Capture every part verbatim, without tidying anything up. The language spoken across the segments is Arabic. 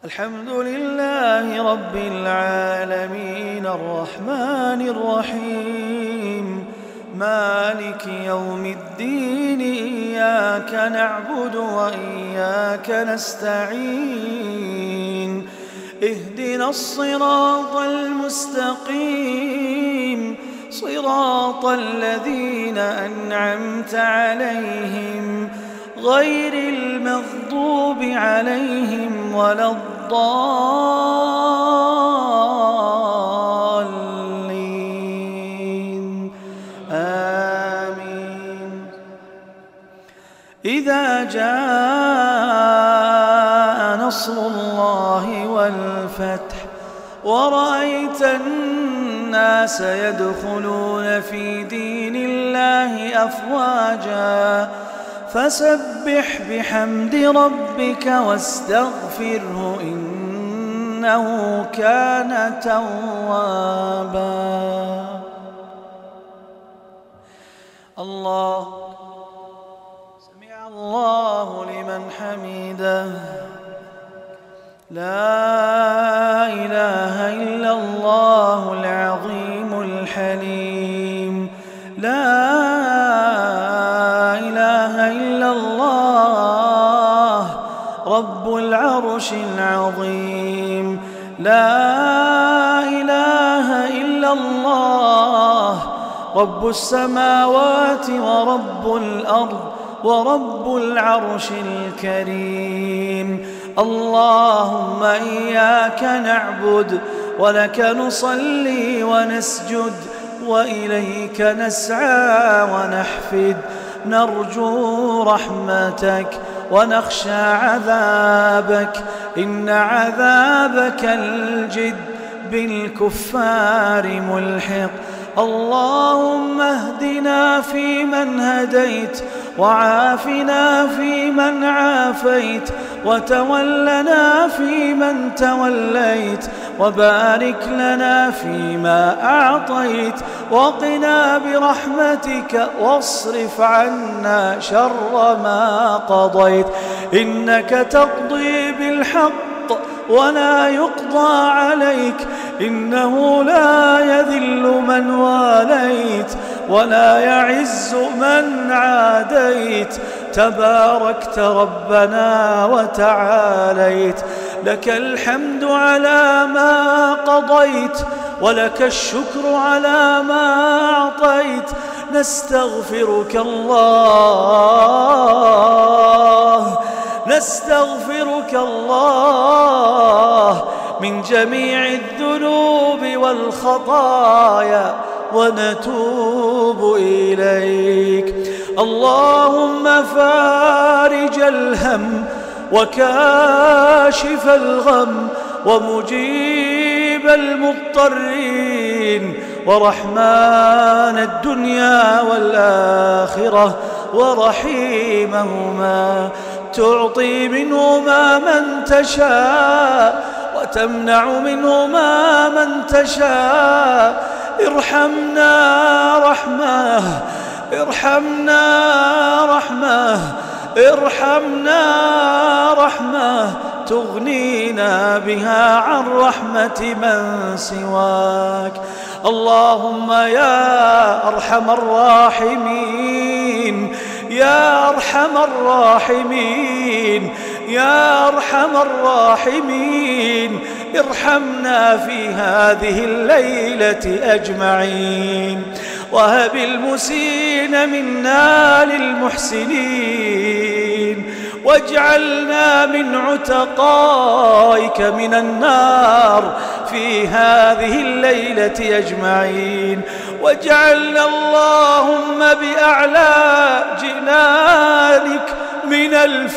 الحمد لله رب العالمين الرحمن الرحيم مالك يوم الدين إياك نعبد وإياك نستعين اهدنا الصراط المستقيم صراط الذين أنعمت عليهم غير المغضوب عليهم ولا الضالين آمين. إذا جاء نصر الله والفتح ورأيت الناس يدخلون في دين الله أفواجا فسبح بحمد ربك واستغفره إنه كان توابا. الله سمع الله لمن حمده. لا إله إلا الله العظيم الحليم. لا إله إلا الله رب العرش العظيم. لا إله إلا الله رب السماوات ورب الأرض ورب العرش الكريم. اللهم إياك نعبد ولك نصلي ونسجد وإليك نسعى ونحفد نرجو رحمتك ونخشى عذابك إن عذابك الجد بالكفار ملحق. اللهم اهدنا فيمن هديت وعافنا فيمن عافيت وتولنا فيمن توليت وبارك لنا فيما أعطيت وقنا برحمتك واصرف عنا شر ما قضيت إنك تقضي بالحق ولا يقضى عليك إنه لا يذل من واليت ولا يعز من عاديت تباركت ربنا وتعاليت. لك الحمد على ما قضيت ولك الشكر على ما أعطيت. نستغفرك الله نستغفرك الله من جميع الذنوب والخطايا ونتوب إليك. اللهم فارج الهم وكاشف الغم ومجيب المضطرين ورحمن الدنيا والآخرة ورحيمهما تعطي منهما من تشاء وتمنع منهما من تشاء. ارحمنا رحمة ارحمنا رحمة ارحمنا رحمة تغنينا بها عن رحمة من سواك. اللهم يا أرحم الراحمين يا أرحم الراحمين يا أرحم الراحمين ارحمنا في هذه الليلة أجمعين وهب المسيء منا للمحسنين واجعلنا من عتقائك من النار في هذه الليلة أجمعين واجعلنا اللهم بأعلى جنانك من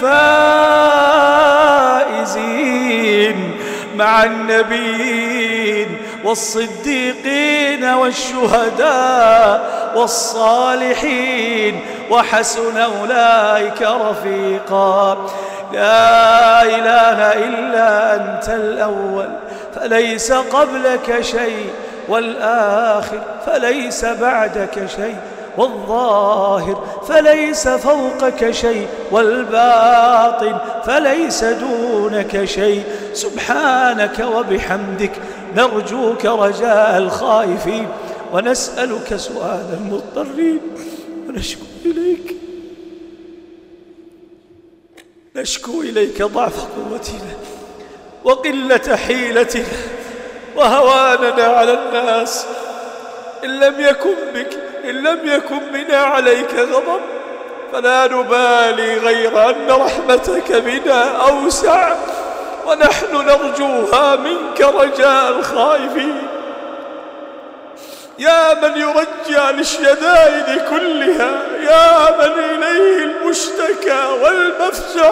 الفائزين مع النبيين والصديقين والشهداء والصالحين وحسن أولئك رفيقا. لا إله إلا أنت الأول فليس قبلك شيء والآخر فليس بعدك شيء والظاهر فليس فوقك شيء، والباطن فليس دونك شيء. سبحانك وبحمدك نرجوك رجاء الخائفين، ونسألك سؤال المضطرين، ونشكو إليك نشكو إليك ضعف قوتنا وقلة حيلتنا وهواننا على الناس. إن لم يكن بك إن لم يكن بنا عليك غضب فلا نبالي غير أن رحمتك بنا أوسع، ونحن نرجوها منك رجاء الخائفين. يا من يرجى للشدائد كلها، يا من إليه المشتكى والمفزع،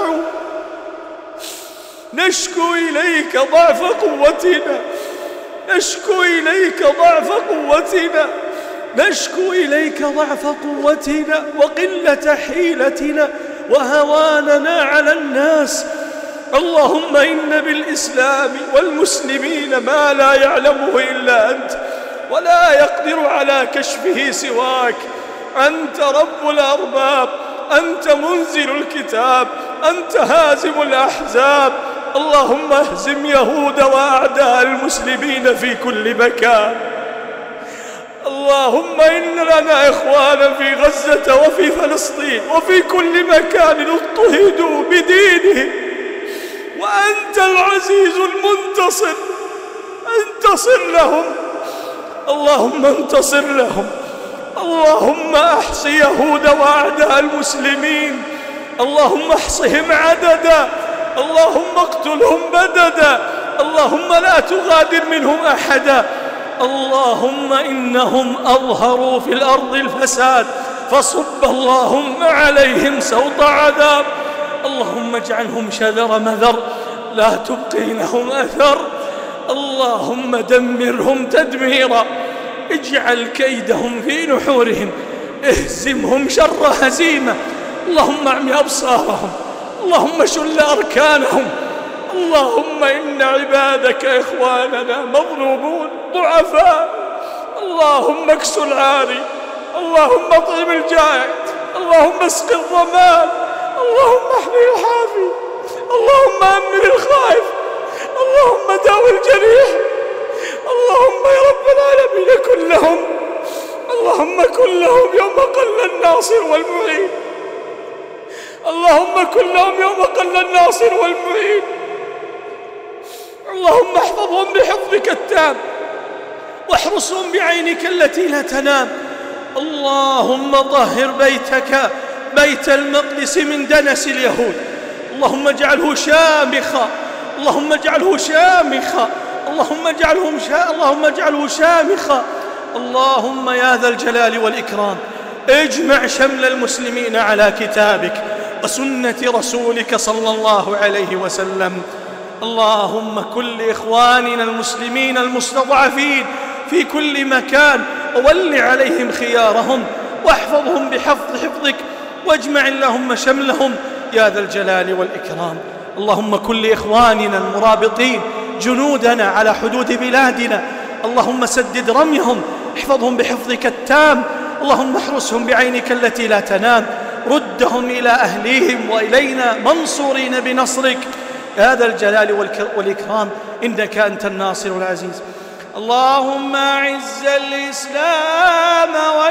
نشكو إليك ضعف قوتنا نشكو إليك ضعف قوتنا نشكو إليك ضعف قوتنا وقلة حيلتنا وهواننا على الناس. اللهم إن بالإسلام والمسلمين ما لا يعلمه إلا أنت، ولا يقدر على كشفه سواك. أنت رب الأرباب، أنت منزل الكتاب، أنت هازم الأحزاب. اللهم اهزم يهود وأعداء المسلمين في كل مكان. اللهم إن لنا إخوانا في غزة وفي فلسطين وفي كل مكان اضطهدوا بدينهم، وأنت العزيز المنتصر، انتصر لهم. اللهم انتصر لهم. اللهم احص يهود وأعداء المسلمين، اللهم احصهم عددا، اللهم اقتلهم بددا، اللهم لا تغادر منهم أحدا. اللهم إنهم أظهروا في الأرض الفساد فصب اللهم عليهم سوط عذاب. اللهم اجعلهم شذر مذر لا تبقي لهم أثر. اللهم دمرهم تدميرا، اجعل كيدهم في نحورهم، اهزمهم شر هزيمة. اللهم اعمي أبصارهم، اللهم شل أركانهم. اللهم إن عبادك إخواننا مظلومون ضعفاء. اللهم اكس العاري، اللهم اطعم الجائع، اللهم اسق الظمآن، اللهم احمي الحافي، اللهم أمن الخائف، اللهم داوي الجريح. اللهم يا رب العالمين كن لهم، اللهم كن لهم يوم قل الناصر والمعين. اللهم كن لهم يوم قل الناصر والمعين. اللهم احفظهم بحفظك التام، واحرسهم بعينك التي لا تنام. اللهم طهر بيتك بيت المقدس من دنس اليهود. اللهم اجعله شامخا، اللهم اجعله شامخا، اللهم اجعلهم شا... اللهم اجعله شامخا. اللهم يا ذا الجلال والإكرام اجمع شمل المسلمين على كتابك وسنة رسولك صلى الله عليه وسلم. اللهم كن لإخواننا المسلمين المستضعفين في كل مكان، وول عليهم خيارهم، واحفظهم بحفظ حفظك، واجمع اللهم شملهم يا ذا الجلال والإكرام. اللهم كن لإخواننا المرابطين جنودنا على حدود بلادنا، اللهم سدد رميهم، احفظهم بحفظك التام. اللهم احرسهم بعينك التي لا تنام، ردهم إلى أهليهم وإلينا منصورين بنصرك يا ذا الجلال والإكرام، إنك أنت الناصر العزيز. اللهم أعز الإسلام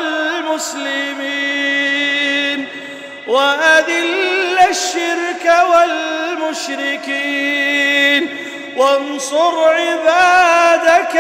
والمسلمين، وأذل الشرك والمشركين، وانصر عبادك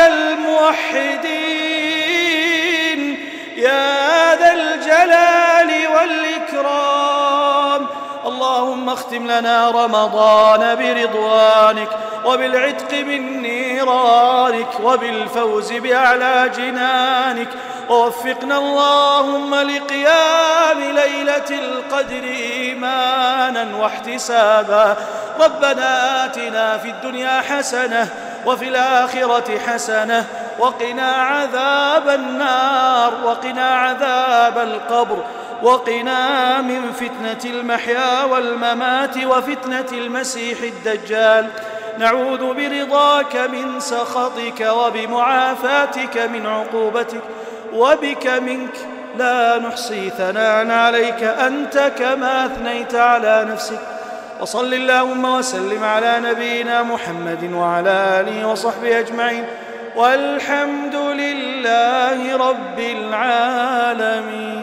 الموحدين يا ذا الجلال والإكرام. اللهم اختم لنا رمضان برضوانك وبالعتق من نيرانك وبالفوز بأعلى جنانك، ووفقنا اللهم لقيام ليلة القدر إيمانا واحتسابا. ربنا آتنا في الدنيا حسنة وفي الآخرة حسنة وقنا عذاب النار وقنا عذاب القبر وقنا من فتنة المحيا والممات وفتنة المسيح الدجال. نعوذ برضاك من سخطك وبمعافاتك من عقوبتك، وبك منك لا نحصي ثناء عليك أنت كما أثنيت على نفسك. وصل اللهم وسلم على نبينا محمد وعلى آله وصحبه أجمعين، والحمد لله رب العالمين.